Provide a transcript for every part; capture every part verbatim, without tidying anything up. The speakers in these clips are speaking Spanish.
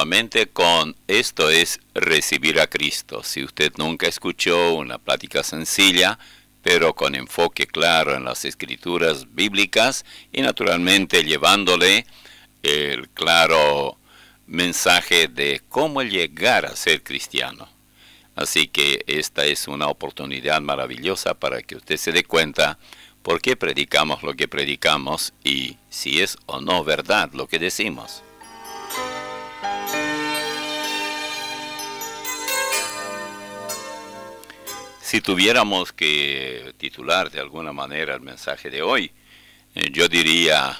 nuevamente con Esto es Recibir a Cristo. Si usted nunca escuchó una plática sencilla, pero con enfoque claro en las escrituras bíblicas y naturalmente llevándole el claro mensaje de cómo llegar a ser cristiano. Así que esta es una oportunidad maravillosa para que usted se dé cuenta por qué predicamos lo que predicamos y si es o no verdad lo que decimos. Si tuviéramos que titular de alguna manera el mensaje de hoy, eh, yo diría,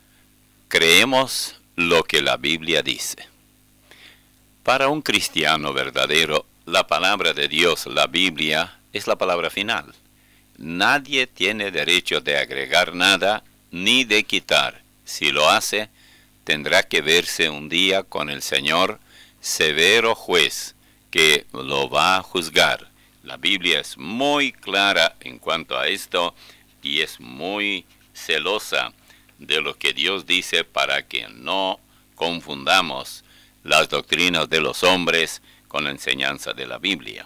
creemos lo que la Biblia dice. Para un cristiano verdadero, la palabra de Dios, la Biblia, es la palabra final. Nadie tiene derecho de agregar nada ni de quitar. Si lo hace, tendrá que verse un día con el Señor, severo juez, que lo va a juzgar. La Biblia es muy clara en cuanto a esto y es muy celosa de lo que Dios dice para que no confundamos las doctrinas de los hombres con la enseñanza de la Biblia.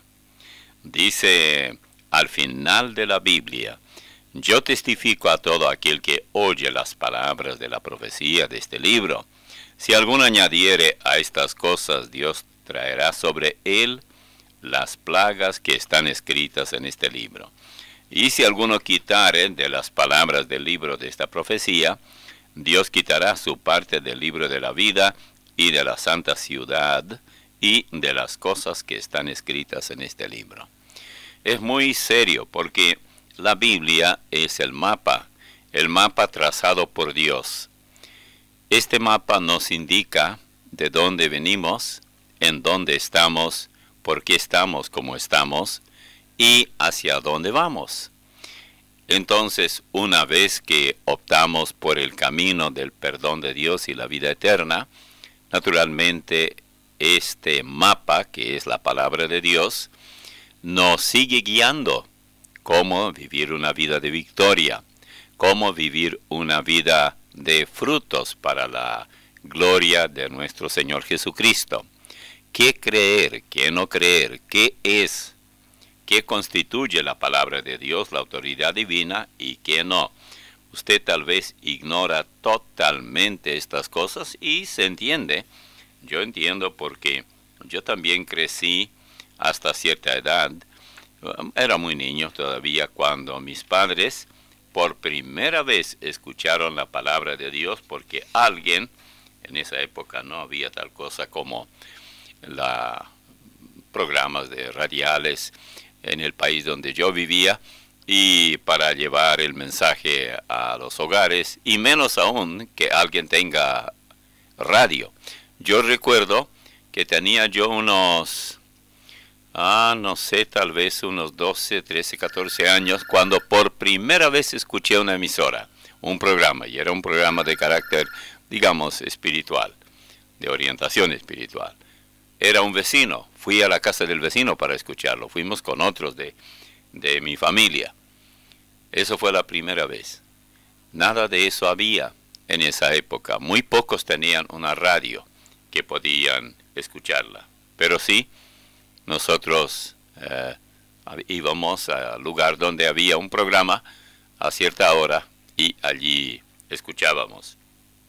Dice al final de la Biblia, yo testifico a todo aquel que oye las palabras de la profecía de este libro. Si alguno añadiere a estas cosas, Dios traerá sobre él las plagas que están escritas en este libro. Y si alguno quitare de las palabras del libro de esta profecía, Dios quitará su parte del libro de la vida y de la santa ciudad y de las cosas que están escritas en este libro. Es muy serio porque la Biblia es el mapa, el mapa trazado por Dios. Este mapa nos indica de dónde venimos, en dónde estamos, por qué estamos como estamos y hacia dónde vamos. Entonces, una vez que optamos por el camino del perdón de Dios y la vida eterna, naturalmente este mapa, que es la palabra de Dios, nos sigue guiando cómo vivir una vida de victoria, cómo vivir una vida de frutos para la gloria de nuestro Señor Jesucristo. ¿Qué creer? ¿Qué no creer? ¿Qué es? ¿Qué constituye la palabra de Dios, la autoridad divina, y qué no? Usted tal vez ignora totalmente estas cosas y se entiende. Yo entiendo porque yo también crecí hasta cierta edad. Era muy niño todavía cuando mis padres por primera vez escucharon la palabra de Dios porque alguien, en esa época no había tal cosa como la programas de radiales en el país donde yo vivía y para llevar el mensaje a los hogares y menos aún que alguien tenga radio. Yo recuerdo que tenía yo unos, ah, no sé, tal vez unos doce, trece, catorce años cuando por primera vez escuché una emisora, un programa, y era un programa de carácter, digamos, espiritual, de orientación espiritual. Era un vecino, fui a la casa del vecino para escucharlo, fuimos con otros de, de mi familia. Eso fue la primera vez. Nada de eso había en esa época. Muy pocos tenían una radio que podían escucharla. Pero sí, nosotros eh, íbamos al lugar donde había un programa a cierta hora y allí escuchábamos.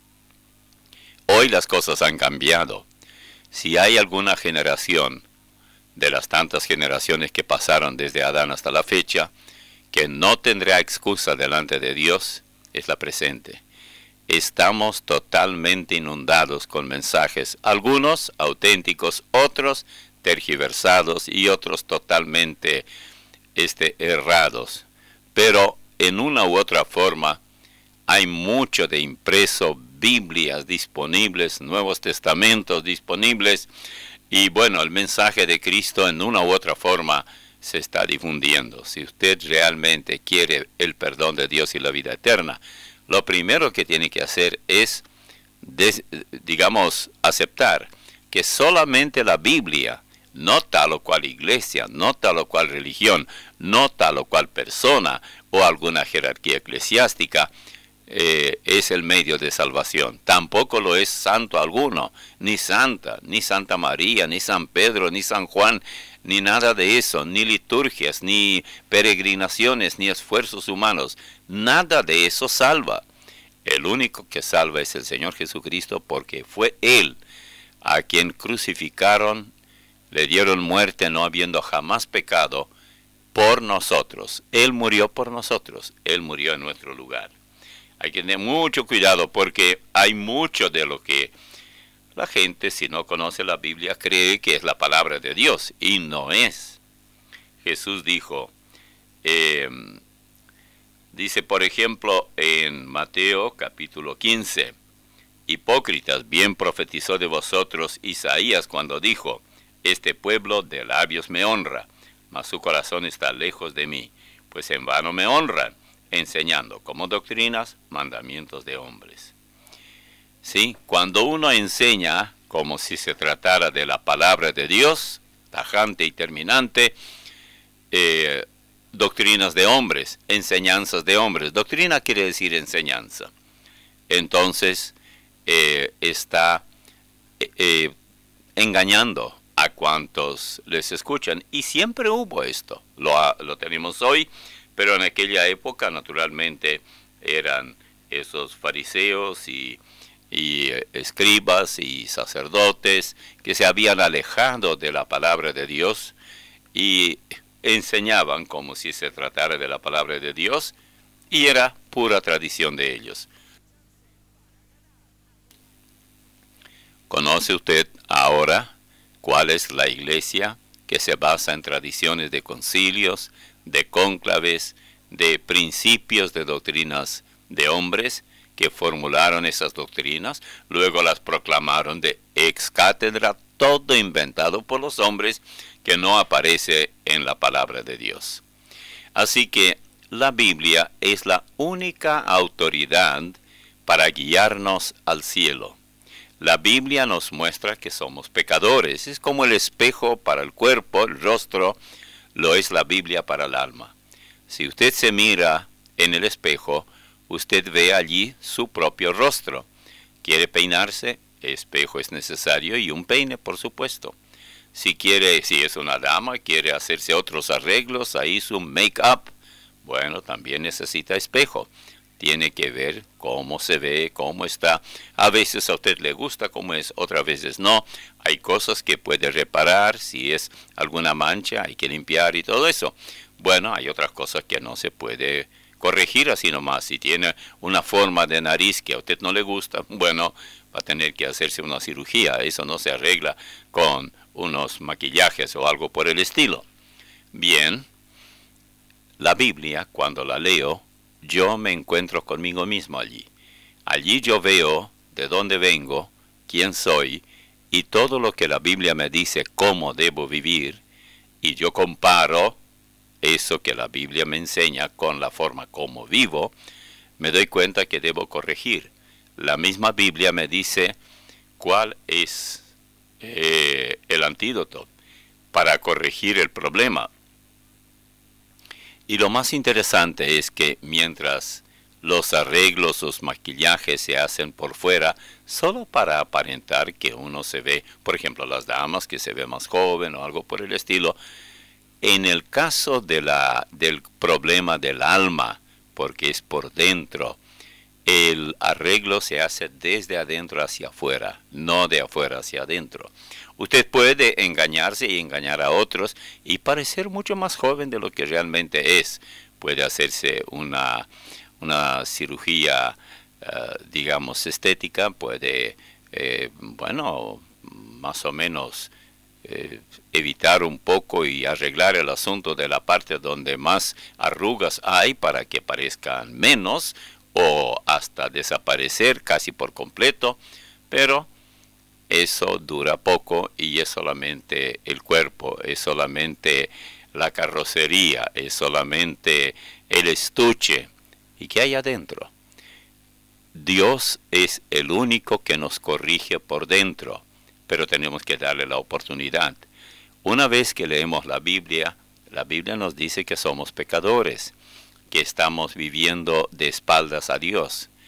Hoy las cosas han cambiado. Si hay alguna generación de las tantas generaciones que pasaron desde Adán hasta la fecha, que no tendrá excusa delante de Dios, es la presente. Estamos totalmente inundados con mensajes, algunos auténticos, otros tergiversados y otros totalmente este, errados. Pero en una u otra forma hay mucho de impreso, Biblias disponibles, Nuevos Testamentos disponibles, y bueno, el mensaje de Cristo en una u otra forma se está difundiendo. Si usted realmente quiere el perdón de Dios y la vida eterna, lo primero que tiene que hacer es, des, digamos, aceptar que solamente la Biblia, no tal o cual iglesia, no tal o cual religión, no tal o cual persona o alguna jerarquía eclesiástica, eh, es el medio de salvación. Tampoco lo es santo alguno, ni santa, ni Santa María, ni San Pedro, ni San Juan, ni nada de eso, ni liturgias, ni peregrinaciones, ni esfuerzos humanos. Nada de eso salva. El único que salva es el Señor Jesucristo, porque fue Él a quien crucificaron, le dieron muerte no habiendo jamás pecado, por nosotros. Él murió por nosotros. Él murió en nuestro lugar. Hay que tener mucho cuidado porque hay mucho de lo que la gente, si no conoce la Biblia, cree que es la palabra de Dios, y no es. Jesús dijo, eh, dice por ejemplo en Mateo capítulo quince, hipócritas, bien profetizó de vosotros Isaías cuando dijo, este pueblo de labios me honra, mas su corazón está lejos de mí, pues en vano me honran, enseñando como doctrinas mandamientos de hombres. ¿Sí? Cuando uno enseña como si se tratara de la palabra de Dios, tajante y terminante, eh, doctrinas de hombres, enseñanzas de hombres. Doctrina quiere decir enseñanza. Entonces, eh, está eh, engañando a cuantos les escuchan. Y siempre hubo esto. Lo, lo tenemos hoy, pero en aquella época, naturalmente, eran esos fariseos y y escribas y sacerdotes que se habían alejado de la palabra de Dios y enseñaban como si se tratara de la palabra de Dios, y era pura tradición de ellos. ¿Conoce usted ahora cuál es la iglesia que se basa en tradiciones de concilios, de cónclaves, de principios de doctrinas de hombres que formularon esas doctrinas, luego las proclamaron de ex cátedra, todo inventado por los hombres que no aparece en la palabra de Dios? Así que la Biblia es la única autoridad para guiarnos al cielo. La Biblia nos muestra que somos pecadores. Es como el espejo para el cuerpo, el rostro, lo es la Biblia para el alma. Si usted se mira en el espejo, usted ve allí su propio rostro. ¿Quiere peinarse? Espejo es necesario y un peine, por supuesto. Si quiere, si es una dama, quiere hacerse otros arreglos, ahí su make-up, bueno, también necesita espejo. Tiene que ver cómo se ve, cómo está. A veces a usted le gusta cómo es, otras veces no. Hay cosas que puede reparar, si es alguna mancha, hay que limpiar y todo eso. Bueno, hay otras cosas que no se puede corregir así nomás. Si tiene una forma de nariz que a usted no le gusta, bueno, va a tener que hacerse una cirugía. Eso no se arregla con unos maquillajes o algo por el estilo. Bien, la Biblia, cuando la leo, yo me encuentro conmigo mismo allí. Allí yo veo de dónde vengo, quién soy, y todo lo que la Biblia me dice cómo debo vivir, y yo comparo eso que la Biblia me enseña con la forma como vivo, me doy cuenta que debo corregir. La misma Biblia me dice cuál es eh, el antídoto para corregir el problema. Y lo más interesante es que mientras los arreglos, los maquillajes se hacen por fuera, solo para aparentar que uno se ve, por ejemplo, las damas que se ve más joven o algo por el estilo, en el caso de la, del problema del alma, porque es por dentro, el arreglo se hace desde adentro hacia afuera, no de afuera hacia adentro. Usted puede engañarse y engañar a otros y parecer mucho más joven de lo que realmente es. Puede hacerse una, una cirugía, uh, digamos, estética, puede, eh, bueno, más o menos Eh, evitar un poco y arreglar el asunto de la parte donde más arrugas hay para que parezcan menos o hasta desaparecer casi por completo, pero eso dura poco y es solamente el cuerpo, es solamente la carrocería, es solamente el estuche. ¿Y qué hay adentro? Dios es el único que nos corrige por dentro, pero tenemos que darle la oportunidad. Una vez que leemos la Biblia, la Biblia nos dice que somos pecadores, que estamos viviendo de espaldas a Dios.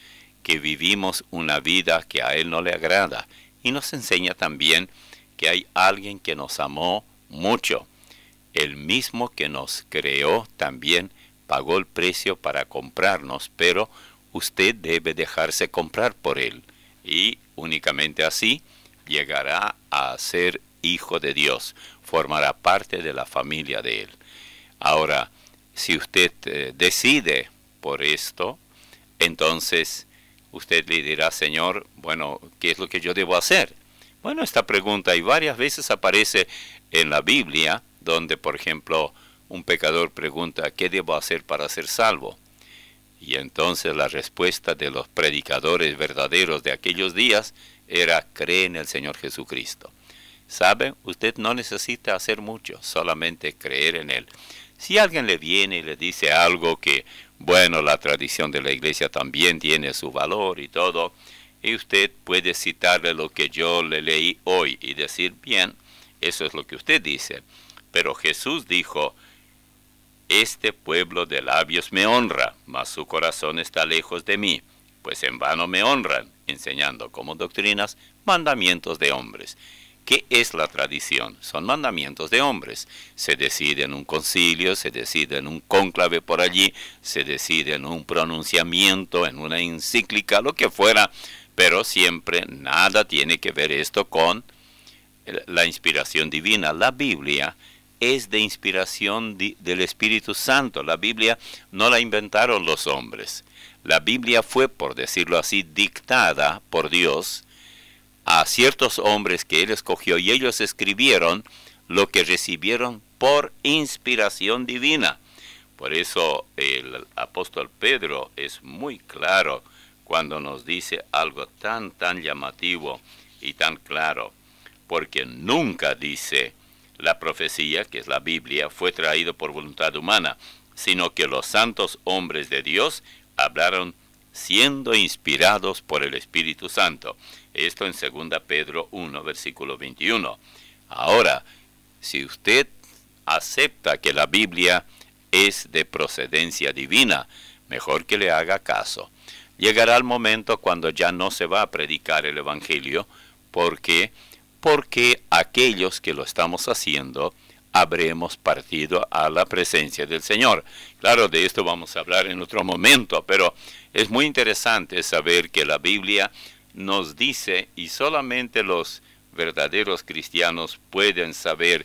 que vivimos una vida que a Él no le agrada. Y nos enseña también que hay alguien que nos amó mucho. El mismo que nos creó también pagó el precio para comprarnos, pero usted debe dejarse comprar por Él. Y únicamente así llegará a ser hijo de Dios, formará parte de la familia de Él. Ahora, si usted eh, decide por esto, entonces usted le dirá, Señor, bueno, ¿qué es lo que yo debo hacer? Bueno, esta pregunta y varias veces aparece en la Biblia, donde, por ejemplo, un pecador pregunta, ¿qué debo hacer para ser salvo? Y entonces la respuesta de los predicadores verdaderos de aquellos días era, cree en el Señor Jesucristo. ¿Sabe? Usted no necesita hacer mucho, solamente creer en Él. Si alguien le viene y le dice algo que, bueno, la tradición de la iglesia también tiene su valor y todo, y usted puede citarle lo que yo le leí hoy y decir, bien, eso es lo que usted dice. Pero Jesús dijo, este pueblo de labios me honra, mas su corazón está lejos de mí, pues en vano me honran, enseñando como doctrinas mandamientos de hombres. ¿Qué es la tradición? Son mandamientos de hombres. Se decide en un concilio, se decide en un cónclave por allí, se decide en un pronunciamiento, en una encíclica, lo que fuera, pero siempre nada tiene que ver esto con la inspiración divina. La Biblia es de inspiración di- del Espíritu Santo. La Biblia no la inventaron los hombres. La Biblia fue, por decirlo así, dictada por Dios a ciertos hombres que Él escogió, y ellos escribieron lo que recibieron por inspiración divina. Por eso el apóstol Pedro es muy claro cuando nos dice algo tan, tan llamativo y tan claro, porque nunca dice la profecía, que es la Biblia, fue traído por voluntad humana, sino que los santos hombres de Dios hablaron siendo inspirados por el Espíritu Santo. Esto en segunda Pedro uno, versículo veintiuno. Ahora, si usted acepta que la Biblia es de procedencia divina, mejor que le haga caso. Llegará el momento cuando ya no se va a predicar el Evangelio. ¿Por qué? Porque aquellos que lo estamos haciendo habremos partido a la presencia del Señor. Claro, de esto vamos a hablar en otro momento, pero es muy interesante saber que la Biblia nos dice, y solamente los verdaderos cristianos pueden saber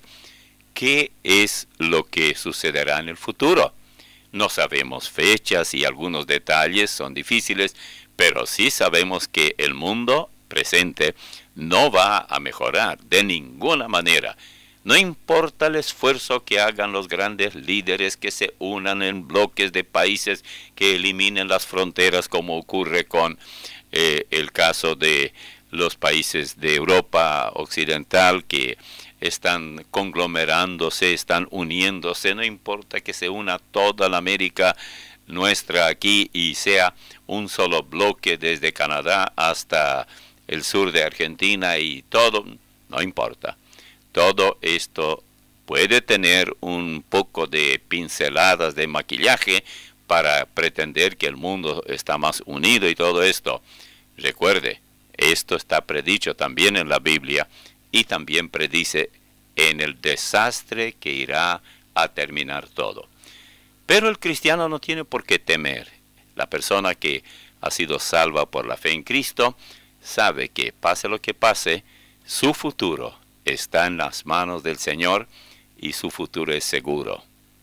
qué es lo que sucederá en el futuro. No sabemos fechas y algunos detalles son difíciles, pero sí sabemos que el mundo presente no va a mejorar de ninguna manera. No importa el esfuerzo que hagan los grandes líderes que se unan en bloques de países que eliminen las fronteras, como ocurre con eh, el caso de los países de Europa Occidental que están conglomerándose, están uniéndose. No importa que se una toda la América nuestra aquí y sea un solo bloque desde Canadá hasta el sur de Argentina y todo, no importa. Todo esto puede tener un poco de pinceladas de maquillaje para pretender que el mundo está más unido y todo esto. Recuerde, esto está predicho también en la Biblia y también predice en el desastre que irá a terminar todo. Pero el cristiano no tiene por qué temer. La persona que ha sido salva por la fe en Cristo sabe que pase lo que pase, su futuro está en las manos del Señor y su futuro es seguro.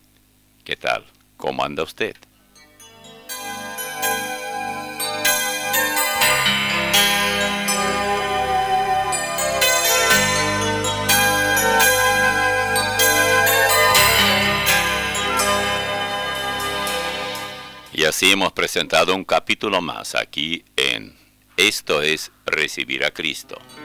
¿Qué tal? ¿Cómo anda usted? Y así hemos presentado un capítulo más aquí en Esto es Recibir a Cristo.